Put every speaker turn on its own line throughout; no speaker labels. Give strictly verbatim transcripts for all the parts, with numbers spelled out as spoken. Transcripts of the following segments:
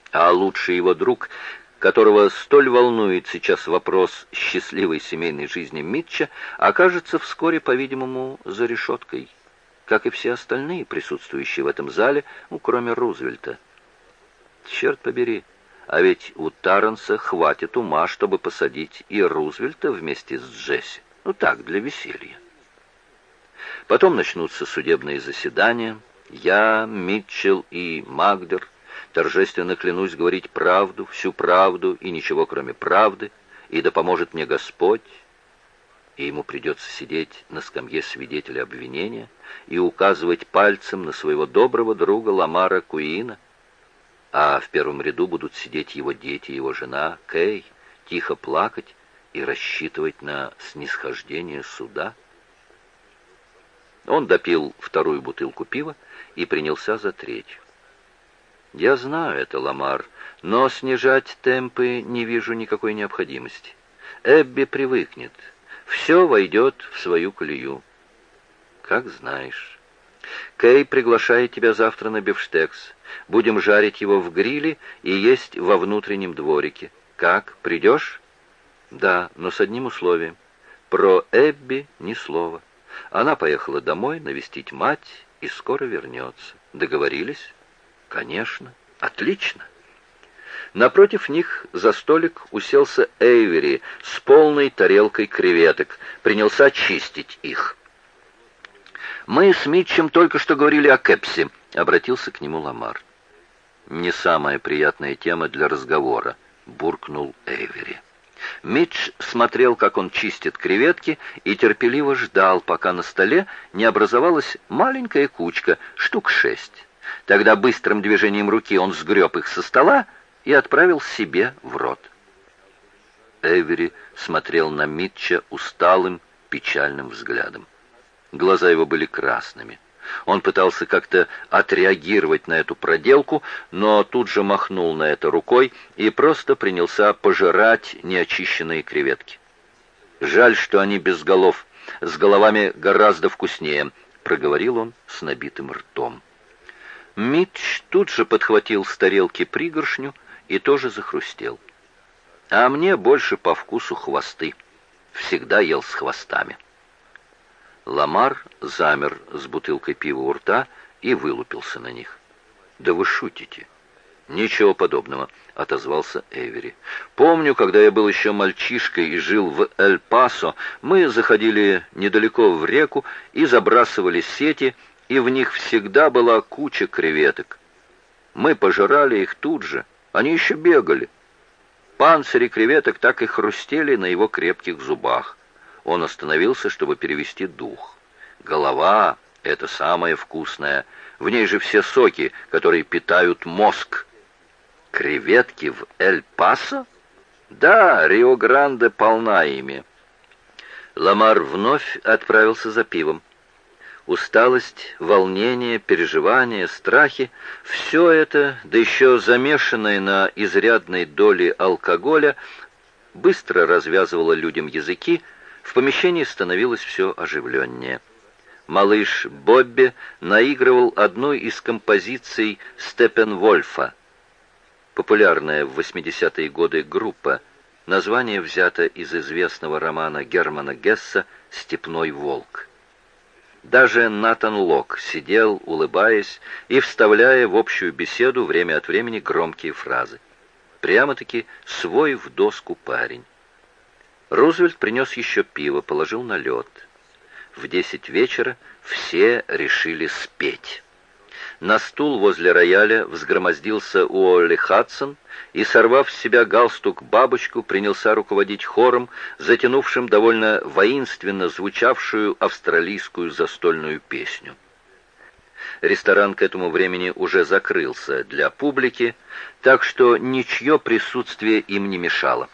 А лучший его друг, которого столь волнует сейчас вопрос счастливой семейной жизни Митча, окажется вскоре, по-видимому, за решеткой, как и все остальные, присутствующие в этом зале, ну, кроме Рузвельта. Черт побери, а ведь у Тарренса хватит ума, чтобы посадить и Рузвельта вместе с Джесси. Ну так, для веселья. Потом начнутся судебные заседания. Я, Митчелл и Магдер торжественно клянусь говорить правду, всю правду и ничего, кроме правды, и да поможет мне Господь. И ему придется сидеть на скамье свидетеля обвинения и указывать пальцем на своего доброго друга Ламара Куина. А в первом ряду будут сидеть его дети, его жена Кей, тихо плакать и рассчитывать на снисхождение суда. Он допил вторую бутылку пива и принялся за третью. «Я знаю это, Ламар, но снижать темпы не вижу никакой необходимости. Эбби привыкнет. Все войдет в свою колею». «Как знаешь. Кей приглашает тебя завтра на бифштекс. Будем жарить его в гриле и есть во внутреннем дворике. Как, придешь?» «Да, но с одним условием. Про Эбби ни слова. Она поехала домой навестить мать и скоро вернется. Договорились?» «Конечно. Отлично». Напротив них за столик уселся Эйвери с полной тарелкой креветок, принялся чистить их. «Мы с Митчем только что говорили о Кэпсе», — обратился к нему Ламар. «Не самая приятная тема для разговора», — буркнул Эйвери. Митч смотрел, как он чистит креветки, и терпеливо ждал, пока на столе не образовалась маленькая кучка, штук шесть. Тогда быстрым движением руки он сгреб их со стола и отправил себе в рот. Эйвери смотрел на Митча усталым, печальным взглядом. Глаза его были красными. Он пытался как-то отреагировать на эту проделку, но тут же махнул на это рукой и просто принялся пожирать неочищенные креветки. «Жаль, что они без голов. С головами гораздо вкуснее», — проговорил он с набитым ртом. Митч тут же подхватил с тарелки пригоршню и тоже захрустел. «А мне больше по вкусу хвосты. Всегда ел с хвостами». Ламар замер с бутылкой пива у рта и вылупился на них. «Да вы шутите?» «Ничего подобного», — отозвался Эйвери. «Помню, когда я был еще мальчишкой и жил в Эль-Пасо, мы заходили недалеко в реку и забрасывали сети, и в них всегда была куча креветок. Мы пожирали их тут же, они еще бегали. Панцири креветок так и хрустели на его крепких зубах. Он остановился, чтобы перевести дух. Голова — это самое вкусное. В ней же все соки, которые питают мозг. Креветки в Эль-Пасо? Да, Рио-Гранде полна ими». Ламар вновь отправился за пивом. Усталость, волнение, переживания, страхи — все это, да еще замешанное на изрядной доле алкоголя, быстро развязывало людям языки. В помещении становилось все оживленнее. Малыш Бобби наигрывал одну из композиций Степенвольфа. Популярная в восьмидесятые годы группа. Название взято из известного романа Германа Гесса «Степной волк». Даже Натан Лок сидел, улыбаясь и вставляя в общую беседу время от времени громкие фразы. Прямо-таки свой в доску парень. Рузвельт принес еще пиво, положил на лед. В десять вечера все решили спеть. На стул возле рояля взгромоздился Уолли Хадсон и, сорвав с себя галстук-бабочку, принялся руководить хором, затянувшим довольно воинственно звучавшую австралийскую застольную песню. Ресторан к этому времени уже закрылся для публики, так что ничье присутствие им не мешало.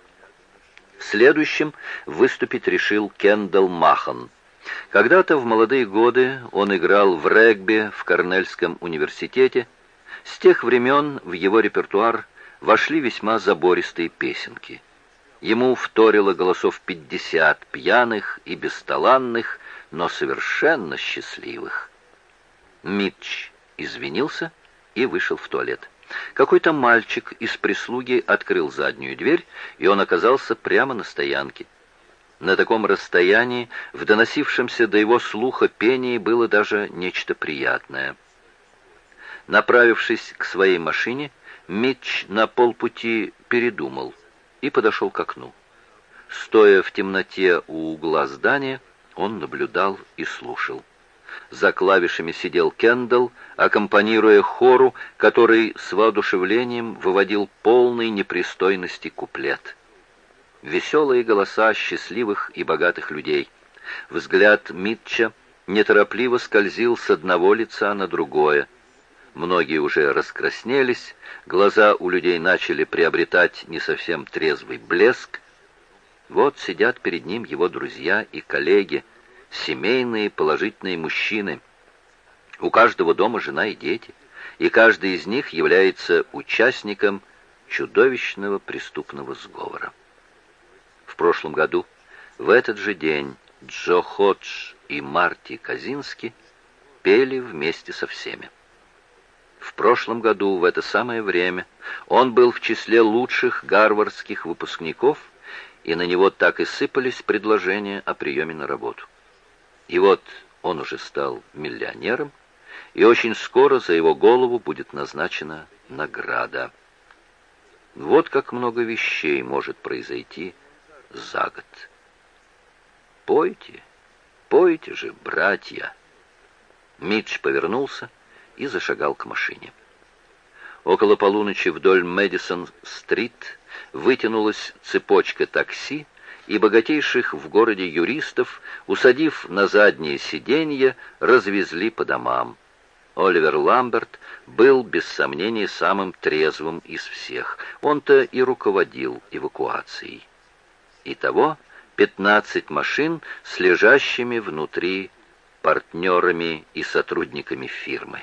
Следующим выступить решил Кендалл Махан. Когда-то в молодые годы он играл в регби в Корнельском университете. С тех времен в его репертуар вошли весьма забористые песенки. Ему вторило голосов пятьдесят пьяных и бесталанных, но совершенно счастливых. Митч извинился и вышел в туалет. Какой-то мальчик из прислуги открыл заднюю дверь, и он оказался прямо на стоянке. На таком расстоянии в доносившемся до его слуха пении было даже нечто приятное. Направившись к своей машине, Митч на полпути передумал и подошел к окну. Стоя в темноте у угла здания, он наблюдал и слушал. За клавишами сидел Кендалл, аккомпанируя хору, который с воодушевлением выводил полный непристойности куплет. Веселые голоса счастливых и богатых людей. Взгляд Митча неторопливо скользил с одного лица на другое. Многие уже раскраснелись, глаза у людей начали приобретать не совсем трезвый блеск. Вот сидят перед ним его друзья и коллеги, семейные положительные мужчины. У каждого дома жена и дети, и каждый из них является участником чудовищного преступного сговора. В прошлом году, в этот же день, Джо Ходж и Марти Казински пели вместе со всеми. В прошлом году, в это самое время, он был в числе лучших гарвардских выпускников, и на него так и сыпались предложения о приеме на работу. И вот он уже стал миллионером, и очень скоро за его голову будет назначена награда. Вот как много вещей может произойти за год. Пойте, пойте же, братья. Митч повернулся и зашагал к машине. Около полуночи вдоль Мэдисон-стрит вытянулась цепочка такси, и богатейших в городе юристов, усадив на задние сиденья, развезли по домам. Оливер Ламберт был, без сомнений, самым трезвым из всех. Он-то и руководил эвакуацией. Итого пятнадцать машин с лежащими внутри партнерами и сотрудниками фирмы.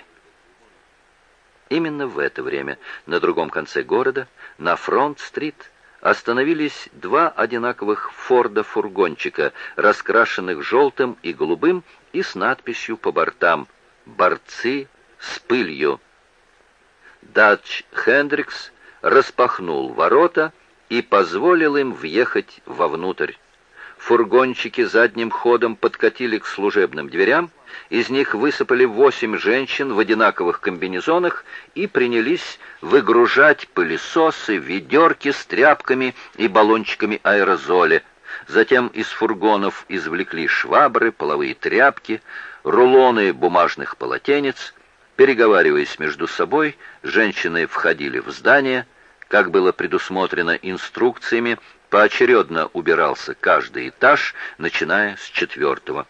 Именно в это время на другом конце города, на Фронт-стрит, остановились два одинаковых Форда-фургончика, раскрашенных желтым и голубым и с надписью по бортам «Борцы с пылью». Дадж Хендрикс распахнул ворота и позволил им въехать вовнутрь. Фургончики задним ходом подкатили к служебным дверям, из них высыпали восемь женщин в одинаковых комбинезонах и принялись выгружать пылесосы, ведерки с тряпками и баллончиками аэрозоля. Затем из фургонов извлекли швабры, половые тряпки, рулоны бумажных полотенец. Переговариваясь между собой, женщины входили в здание. Как было предусмотрено инструкциями, поочередно убирался каждый этаж, начиная с четвертого.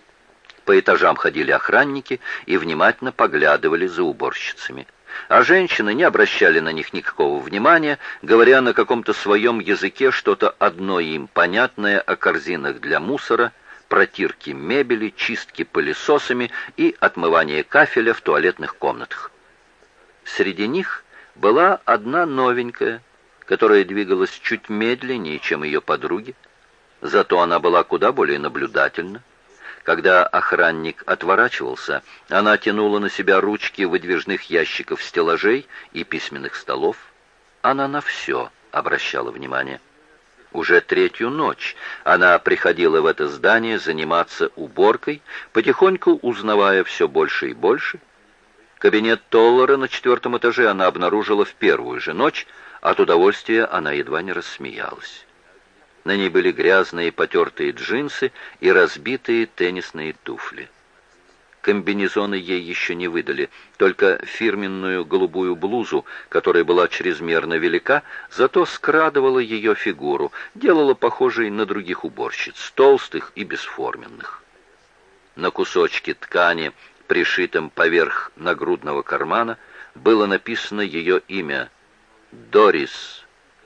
По этажам ходили охранники и внимательно поглядывали за уборщицами. А женщины не обращали на них никакого внимания, говоря на каком-то своем языке что-то одно им понятное о корзинах для мусора, протирке мебели, чистке пылесосами и отмывании кафеля в туалетных комнатах. Среди них была одна новенькая, которая двигалась чуть медленнее, чем ее подруги. Зато она была куда более наблюдательна. Когда охранник отворачивался, она тянула на себя ручки выдвижных ящиков стеллажей и письменных столов. Она на все обращала внимание. Уже третью ночь она приходила в это здание заниматься уборкой, потихоньку узнавая все больше и больше. Кабинет Толлера на четвертом этаже она обнаружила в первую же ночь. От удовольствия она едва не рассмеялась. На ней были грязные потертые джинсы и разбитые теннисные туфли. Комбинезоны ей еще не выдали, только фирменную голубую блузу, которая была чрезмерно велика, зато скрадывала ее фигуру, делала похожей на других уборщиц, толстых и бесформенных. На кусочке ткани, пришитом поверх нагрудного кармана, было написано ее имя — Дорис.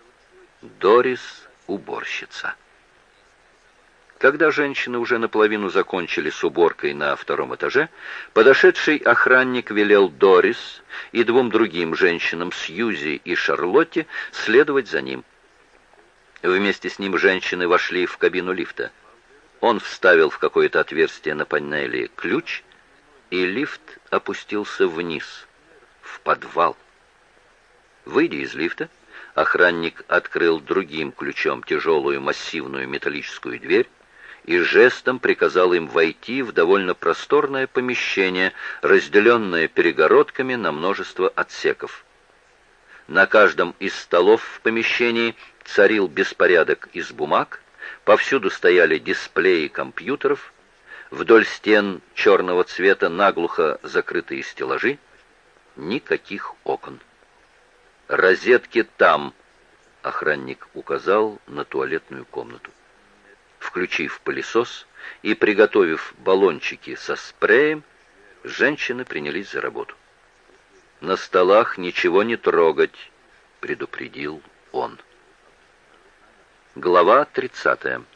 Дорис — уборщица. Когда женщины уже наполовину закончили с уборкой на втором этаже, подошедший охранник велел Дорис и двум другим женщинам, Сьюзи и Шарлотте, следовать за ним. Вместе с ним женщины вошли в кабину лифта. Он вставил в какое-то отверстие на панели ключ, и лифт опустился вниз, в подвал. Выйдя из лифта, охранник открыл другим ключом тяжелую массивную металлическую дверь и жестом приказал им войти в довольно просторное помещение, разделенное перегородками на множество отсеков. На каждом из столов в помещении царил беспорядок из бумаг, повсюду стояли дисплеи компьютеров, вдоль стен черного цвета наглухо закрытые стеллажи, никаких окон. «Розетки там», — охранник указал на туалетную комнату. Включив пылесос и приготовив баллончики со спреем, женщины принялись за работу. «На столах ничего не трогать», — предупредил он. Глава тридцатая.